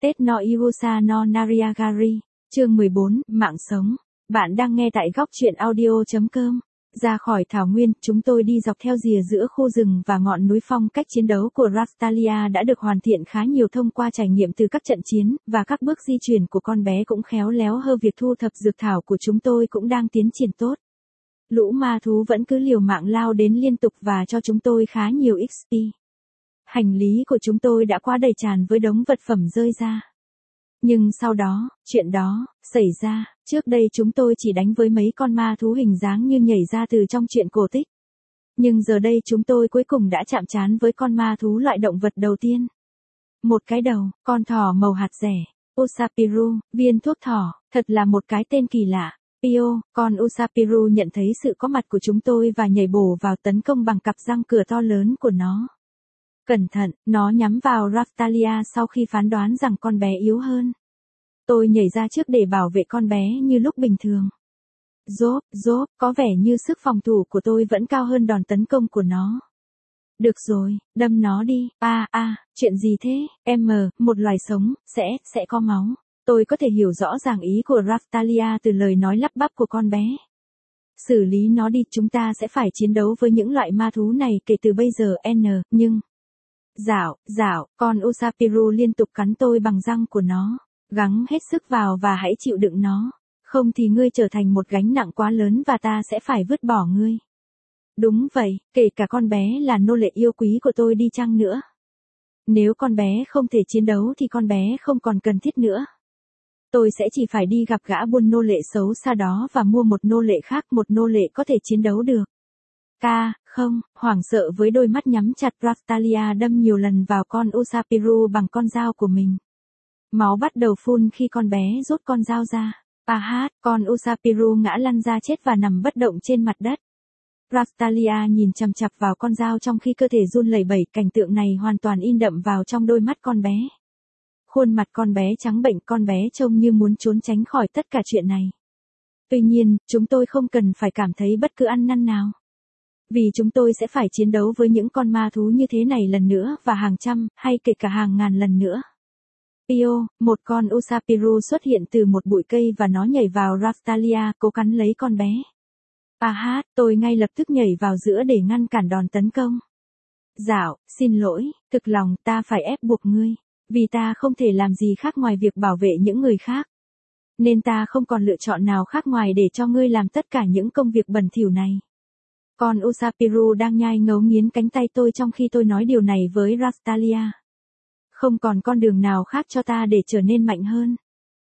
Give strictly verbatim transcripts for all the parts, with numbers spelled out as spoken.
Tết no Iwasa no Nariagari, chương mười bốn, mạng sống. Bạn đang nghe tại góc truyện audio.com. Ra khỏi thảo nguyên, chúng tôi đi dọc theo rìa giữa khu rừng và ngọn núi. Phong cách chiến đấu của Raphtalia đã được hoàn thiện khá nhiều thông qua trải nghiệm từ các trận chiến, và các bước di chuyển của con bé cũng khéo léo hơn. Việc thu thập dược thảo của chúng tôi cũng đang tiến triển tốt. Lũ ma thú vẫn cứ liều mạng lao đến liên tục và cho chúng tôi khá nhiều ích pê. Hành lý của chúng tôi đã quá đầy tràn với đống vật phẩm rơi ra. Nhưng sau đó, chuyện đó, xảy ra. Trước đây chúng tôi chỉ đánh với mấy con ma thú hình dáng như nhảy ra từ trong truyện cổ tích. Nhưng giờ đây chúng tôi cuối cùng đã chạm trán với con ma thú loại động vật đầu tiên. Một cái đầu, con thỏ màu hạt rẻ. Usapiru, viên thuốc thỏ, thật là một cái tên kỳ lạ. Pio, con Usapiru nhận thấy sự có mặt của chúng tôi và nhảy bổ vào tấn công bằng cặp răng cửa to lớn của nó. Cẩn thận, nó nhắm vào Raphtalia sau khi phán đoán rằng con bé yếu hơn. Tôi nhảy ra trước để bảo vệ con bé như lúc bình thường. Rốp, rốp, có vẻ như sức phòng thủ của tôi vẫn cao hơn đòn tấn công của nó. Được rồi, đâm nó đi. À, à, chuyện gì thế? Em, một loài sống, sẽ, sẽ có máu. Tôi có thể hiểu rõ ràng ý của Raphtalia từ lời nói lắp bắp của con bé. Xử lý nó đi, chúng ta sẽ phải chiến đấu với những loại ma thú này kể từ bây giờ. N, nhưng... Dạo, dạo, con Usapiru liên tục cắn tôi bằng răng của nó. Gắng hết sức vào và hãy chịu đựng nó. Không thì ngươi trở thành một gánh nặng quá lớn và ta sẽ phải vứt bỏ ngươi. Đúng vậy, kể cả con bé là nô lệ yêu quý của tôi đi chăng nữa. Nếu con bé không thể chiến đấu thì con bé không còn cần thiết nữa. Tôi sẽ chỉ phải đi gặp gã buôn nô lệ xấu xa đó và mua một nô lệ khác, một nô lệ có thể chiến đấu được. Ca, không, hoảng sợ với đôi mắt nhắm chặt, Raphtalia đâm nhiều lần vào con Usapiru bằng con dao của mình. Máu bắt đầu phun khi con bé rút con dao ra. À hát, con Usapiru ngã lăn ra chết và nằm bất động trên mặt đất. Raphtalia nhìn chằm chằm vào con dao trong khi cơ thể run lẩy bẩy. Cảnh tượng này hoàn toàn in đậm vào trong đôi mắt con bé. Khuôn mặt con bé trắng bệnh, con bé trông như muốn trốn tránh khỏi tất cả chuyện này. Tuy nhiên, chúng tôi không cần phải cảm thấy bất cứ ăn năn nào. Vì chúng tôi sẽ phải chiến đấu với những con ma thú như thế này lần nữa và hàng trăm, hay kể cả hàng ngàn lần nữa. Pio, một con Usapiru xuất hiện từ một bụi cây và nó nhảy vào Raphtalia, cố cắn lấy con bé. À hát, tôi ngay lập tức nhảy vào giữa để ngăn cản đòn tấn công. Dạo, xin lỗi, thực lòng ta phải ép buộc ngươi. Vì ta không thể làm gì khác ngoài việc bảo vệ những người khác. Nên ta không còn lựa chọn nào khác ngoài để cho ngươi làm tất cả những công việc bẩn thỉu này. Con Usapiru đang nhai ngấu nghiến cánh tay tôi trong khi tôi nói điều này với Raphtalia. Không còn con đường nào khác cho ta để trở nên mạnh hơn.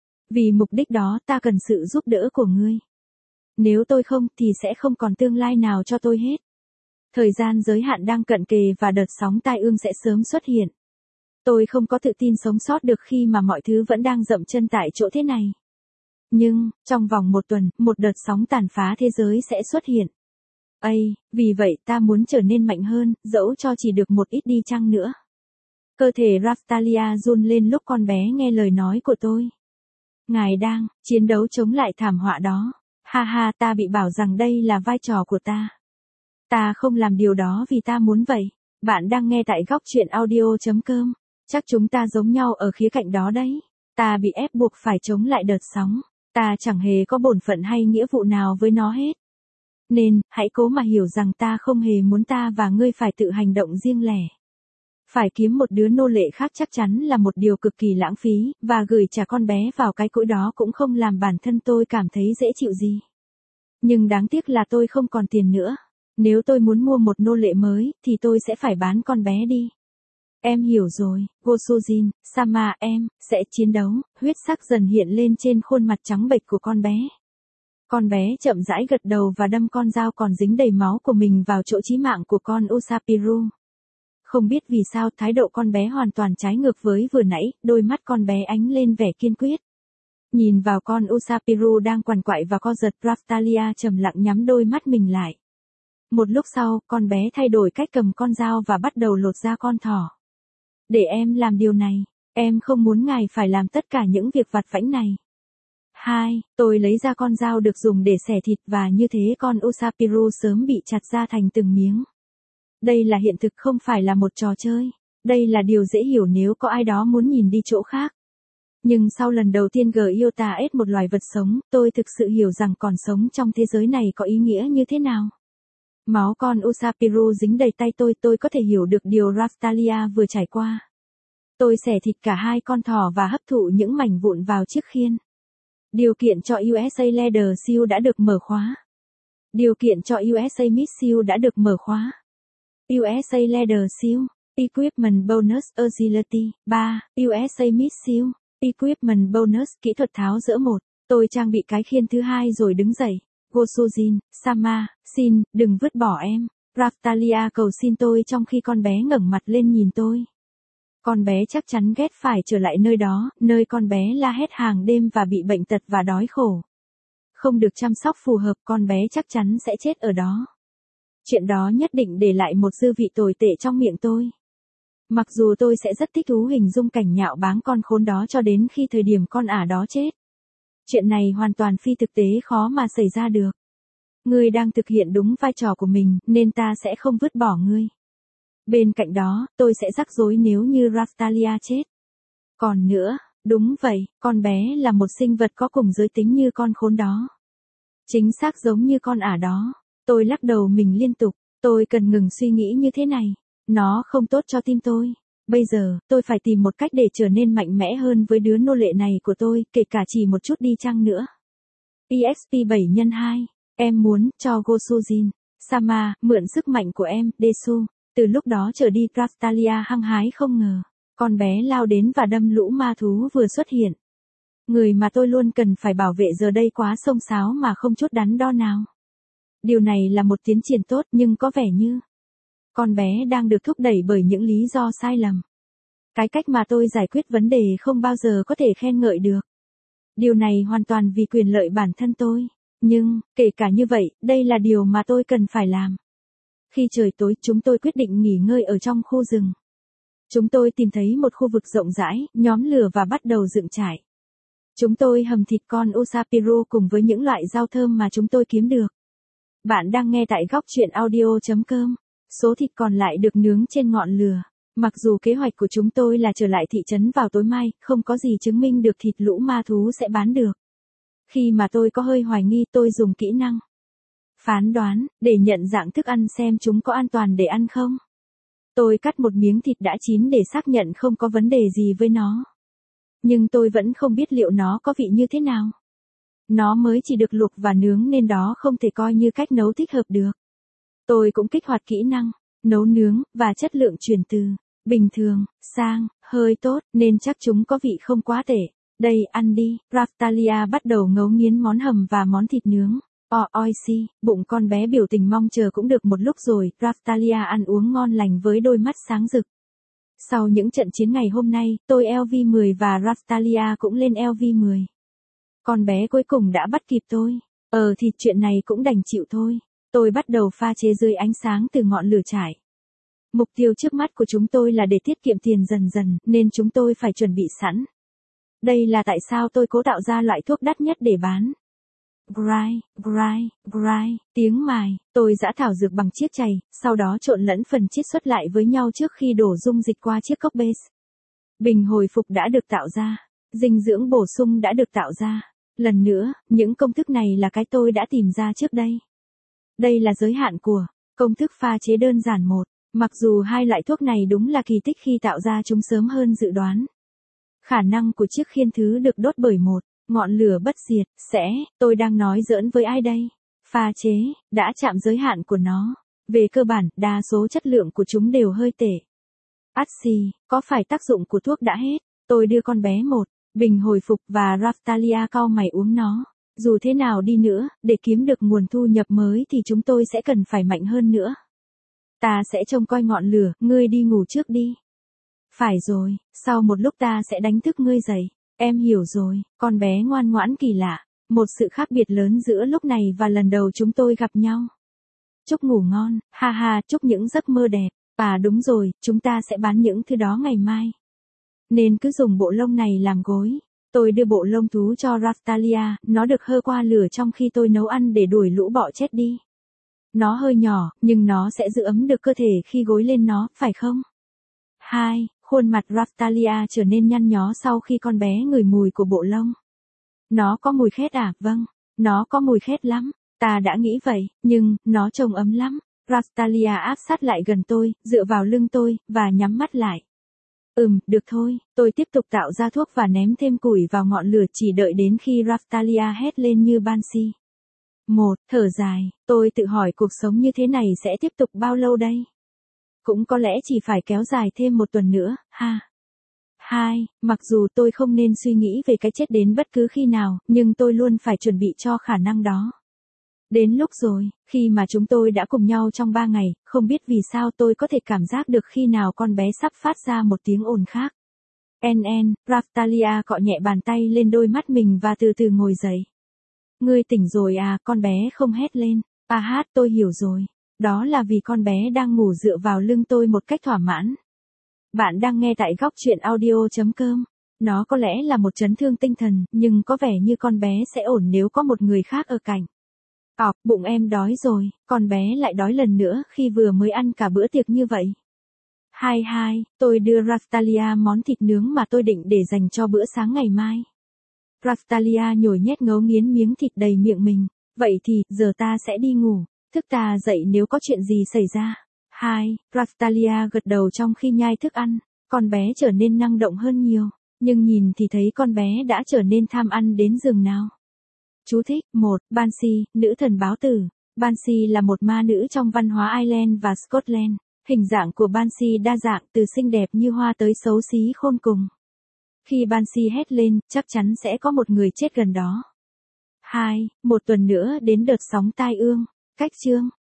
Vì mục đích đó ta cần sự giúp đỡ của ngươi. Nếu tôi không thì sẽ không còn tương lai nào cho tôi hết. Thời gian giới hạn đang cận kề và đợt sóng tai ương sẽ sớm xuất hiện. Tôi không có tự tin sống sót được khi mà mọi thứ vẫn đang dậm chân tại chỗ thế này. Nhưng, trong vòng một tuần, một đợt sóng tàn phá thế giới sẽ xuất hiện. Ây, vì vậy ta muốn trở nên mạnh hơn, dẫu cho chỉ được một ít đi chăng nữa. Cơ thể Raphtalia run lên lúc con bé nghe lời nói của tôi. Ngài đang chiến đấu chống lại thảm họa đó. Ha ha, ta bị bảo rằng đây là vai trò của ta. Ta không làm điều đó vì ta muốn vậy. Bạn đang nghe tại góc truyện audio.com. Chắc chúng ta giống nhau ở khía cạnh đó đấy. Ta bị ép buộc phải chống lại đợt sóng. Ta chẳng hề có bổn phận hay nghĩa vụ nào với nó hết. Nên, hãy cố mà hiểu rằng ta không hề muốn ta và ngươi phải tự hành động riêng lẻ. Phải kiếm một đứa nô lệ khác chắc chắn là một điều cực kỳ lãng phí, và gửi trả con bé vào cái cõi đó cũng không làm bản thân tôi cảm thấy dễ chịu gì. Nhưng đáng tiếc là tôi không còn tiền nữa. Nếu tôi muốn mua một nô lệ mới, thì tôi sẽ phải bán con bé đi. Em hiểu rồi, Gosojin, Sama em, sẽ chiến đấu. Huyết sắc dần hiện lên trên khuôn mặt trắng bệch của con bé. Con bé chậm rãi gật đầu và đâm con dao còn dính đầy máu của mình vào chỗ chí mạng của con Usapiru. Không biết vì sao thái độ con bé hoàn toàn trái ngược với vừa nãy, đôi mắt con bé ánh lên vẻ kiên quyết. Nhìn vào con Usapiru đang quằn quại và co giật, Raphtalia trầm lặng nhắm đôi mắt mình lại. Một lúc sau, con bé thay đổi cách cầm con dao và bắt đầu lột da con thỏ. Để em làm điều này, em không muốn ngài phải làm tất cả những việc vặt vãnh này. Hai, tôi lấy ra con dao được dùng để xẻ thịt và như thế con Usapiru sớm bị chặt ra thành từng miếng. Đây là hiện thực, không phải là một trò chơi. Đây là điều dễ hiểu nếu có ai đó muốn nhìn đi chỗ khác. Nhưng sau lần đầu tiên Giota ết một loài vật sống, tôi thực sự hiểu rằng còn sống trong thế giới này có ý nghĩa như thế nào. Máu con Usapiru dính đầy tay tôi, tôi có thể hiểu được điều Raphtalia vừa trải qua. Tôi xẻ thịt cả hai con thỏ và hấp thụ những mảnh vụn vào chiếc khiên. Điều kiện cho u ét a Leather Seal đã được mở khóa. Điều kiện cho u ét a Meat Seal đã được mở khóa. u ét a Leather Seal, Equipment Bonus Agility, ba, u ét a Meat Seal, Equipment Bonus kỹ thuật tháo dỡ một. Tôi trang bị cái khiên thứ hai rồi đứng dậy. Gosojin, Sama, xin, đừng vứt bỏ em. Raphtalia cầu xin tôi trong khi con bé ngẩng mặt lên nhìn tôi. Con bé chắc chắn ghét phải trở lại nơi đó, nơi con bé la hét hàng đêm và bị bệnh tật và đói khổ. Không được chăm sóc phù hợp, con bé chắc chắn sẽ chết ở đó. Chuyện đó nhất định để lại một dư vị tồi tệ trong miệng tôi. Mặc dù tôi sẽ rất thích thú hình dung cảnh nhạo báng con khốn đó cho đến khi thời điểm con ả đó chết. Chuyện này hoàn toàn phi thực tế, khó mà xảy ra được. Ngươi đang thực hiện đúng vai trò của mình, nên ta sẽ không vứt bỏ ngươi. Bên cạnh đó, tôi sẽ rắc rối nếu như Raphtalia chết. Còn nữa, đúng vậy, con bé là một sinh vật có cùng giới tính như con khốn đó. Chính xác giống như con ả đó. Tôi lắc đầu mình liên tục, tôi cần ngừng suy nghĩ như thế này. Nó không tốt cho tim tôi. Bây giờ, tôi phải tìm một cách để trở nên mạnh mẽ hơn với đứa nô lệ này của tôi, kể cả chỉ một chút đi chăng nữa. e ích pê bảy nhân hai. Em muốn cho Gosojin, Sama, mượn sức mạnh của em, Desu. Từ lúc đó trở đi Raphtalia hăng hái không ngờ. Con bé lao đến và đâm lũ ma thú vừa xuất hiện. Người mà tôi luôn cần phải bảo vệ giờ đây quá xông xáo mà không chút đắn đo nào. Điều này là một tiến triển tốt nhưng có vẻ như con bé đang được thúc đẩy bởi những lý do sai lầm. Cái cách mà tôi giải quyết vấn đề không bao giờ có thể khen ngợi được. Điều này hoàn toàn vì quyền lợi bản thân tôi. Nhưng, kể cả như vậy, đây là điều mà tôi cần phải làm. Khi trời tối, chúng tôi quyết định nghỉ ngơi ở trong khu rừng. Chúng tôi tìm thấy một khu vực rộng rãi, nhóm lửa và bắt đầu dựng trại. Chúng tôi hầm thịt con Usapiru cùng với những loại rau thơm mà chúng tôi kiếm được. Bạn đang nghe tại góc truyện audio chấm com. Số thịt còn lại được nướng trên ngọn lửa. Mặc dù kế hoạch của chúng tôi là trở lại thị trấn vào tối mai, không có gì chứng minh được thịt lũ ma thú sẽ bán được. Khi mà tôi có hơi hoài nghi, tôi dùng kỹ năng phán đoán để nhận dạng thức ăn xem chúng có an toàn để ăn không. Tôi cắt một miếng thịt đã chín để xác nhận không có vấn đề gì với nó. Nhưng tôi vẫn không biết liệu nó có vị như thế nào. Nó mới chỉ được luộc và nướng nên đó không thể coi như cách nấu thích hợp được. Tôi cũng kích hoạt kỹ năng nấu nướng và chất lượng chuyển từ bình thường sang hơi tốt nên chắc chúng có vị không quá tệ. Đây, ăn đi. Raphtalia bắt đầu ngấu nghiến món hầm và món thịt nướng. O oi si, bụng con bé biểu tình mong chờ cũng được một lúc rồi. Raphtalia ăn uống ngon lành với đôi mắt sáng rực. Sau những trận chiến ngày hôm nay, tôi L V mười và Raphtalia cũng lên L V mười. Con bé cuối cùng đã bắt kịp tôi. Ờ thì chuyện này cũng đành chịu thôi. Tôi bắt đầu pha chế dưới ánh sáng từ ngọn lửa trại. Mục tiêu trước mắt của chúng tôi là để tiết kiệm tiền dần dần, nên chúng tôi phải chuẩn bị sẵn. Đây là tại sao tôi cố tạo ra loại thuốc đắt nhất để bán. Grind, grind, grind, tiếng mài, tôi giã thảo dược bằng chiếc chày, sau đó trộn lẫn phần chiết xuất lại với nhau trước khi đổ dung dịch qua chiếc cốc base. Bình hồi phục đã được tạo ra, dinh dưỡng bổ sung đã được tạo ra. Lần nữa, những công thức này là cái tôi đã tìm ra trước đây. Đây là giới hạn của công thức pha chế đơn giản một. Mặc dù hai loại thuốc này đúng là kỳ tích khi tạo ra chúng sớm hơn dự đoán. Khả năng của chiếc khiên thứ được đốt bởi một ngọn lửa bất diệt, sẽ, tôi đang nói giỡn với ai đây? Pha chế, đã chạm giới hạn của nó. Về cơ bản, đa số chất lượng của chúng đều hơi tệ. Át xì, có phải tác dụng của thuốc đã hết? Tôi đưa con bé một bình hồi phục và Raphtalia cau mày uống nó. Dù thế nào đi nữa, để kiếm được nguồn thu nhập mới thì chúng tôi sẽ cần phải mạnh hơn nữa. Ta sẽ trông coi ngọn lửa, ngươi đi ngủ trước đi. Phải rồi, sau một lúc ta sẽ đánh thức ngươi dậy. Em hiểu rồi, con bé ngoan ngoãn kỳ lạ. Một sự khác biệt lớn giữa lúc này và lần đầu chúng tôi gặp nhau. Chúc ngủ ngon, ha ha, chúc những giấc mơ đẹp. À đúng rồi, chúng ta sẽ bán những thứ đó ngày mai. Nên cứ dùng bộ lông này làm gối. Tôi đưa bộ lông thú cho Raphtalia, nó được hơ qua lửa trong khi tôi nấu ăn để đuổi lũ bọ chết đi. Nó hơi nhỏ, nhưng nó sẽ giữ ấm được cơ thể khi gối lên nó, phải không? hai. Khuôn mặt Raphtalia trở nên nhăn nhó sau khi con bé ngửi mùi của bộ lông. Nó có mùi khét à? Vâng, nó có mùi khét lắm. Ta đã nghĩ vậy, nhưng, nó trông ấm lắm. Raphtalia áp sát lại gần tôi, dựa vào lưng tôi, và nhắm mắt lại. Ừm, được thôi, tôi tiếp tục tạo ra thuốc và ném thêm củi vào ngọn lửa chỉ đợi đến khi Raphtalia hét lên như Banshee. Một, thở dài, tôi tự hỏi cuộc sống như thế này sẽ tiếp tục bao lâu đây? Cũng có lẽ chỉ phải kéo dài thêm một tuần nữa, ha. Hai, mặc dù tôi không nên suy nghĩ về cái chết đến bất cứ khi nào, nhưng tôi luôn phải chuẩn bị cho khả năng đó. Đến lúc rồi, khi mà chúng tôi đã cùng nhau trong ba ngày, không biết vì sao tôi có thể cảm giác được khi nào con bé sắp phát ra một tiếng ồn khác. En en, Raphtalia cọ nhẹ bàn tay lên đôi mắt mình và từ từ ngồi dậy. Ngươi tỉnh rồi à? Con bé không hét lên. À hát, tôi hiểu rồi. Đó là vì con bé đang ngủ dựa vào lưng tôi một cách thỏa mãn. Bạn đang nghe tại góc truyện audio chấm com. Nó có lẽ là một chấn thương tinh thần, nhưng có vẻ như con bé sẽ ổn nếu có một người khác ở cạnh. Ọc, bụng em đói rồi, con bé lại đói lần nữa khi vừa mới ăn cả bữa tiệc như vậy. Hai hai, tôi đưa Raphtalia món thịt nướng mà tôi định để dành cho bữa sáng ngày mai. Raphtalia nhồi nhét ngấu nghiến miếng thịt đầy miệng mình. Vậy thì, giờ ta sẽ đi ngủ. Thức ta dậy nếu có chuyện gì xảy ra. Hai, Raphtalia gật đầu trong khi nhai thức ăn. Con bé trở nên năng động hơn nhiều. Nhưng nhìn thì thấy con bé đã trở nên tham ăn đến giường nào. Chú thích. Một. Banshee, nữ thần báo tử. Banshee là một ma nữ trong văn hóa Ireland và Scotland. Hình dạng của Banshee đa dạng từ xinh đẹp như hoa tới xấu xí khôn cùng. Khi Banshee hét lên, chắc chắn sẽ có một người chết gần đó. Hai. Một tuần nữa đến đợt sóng tai ương. Cách chương.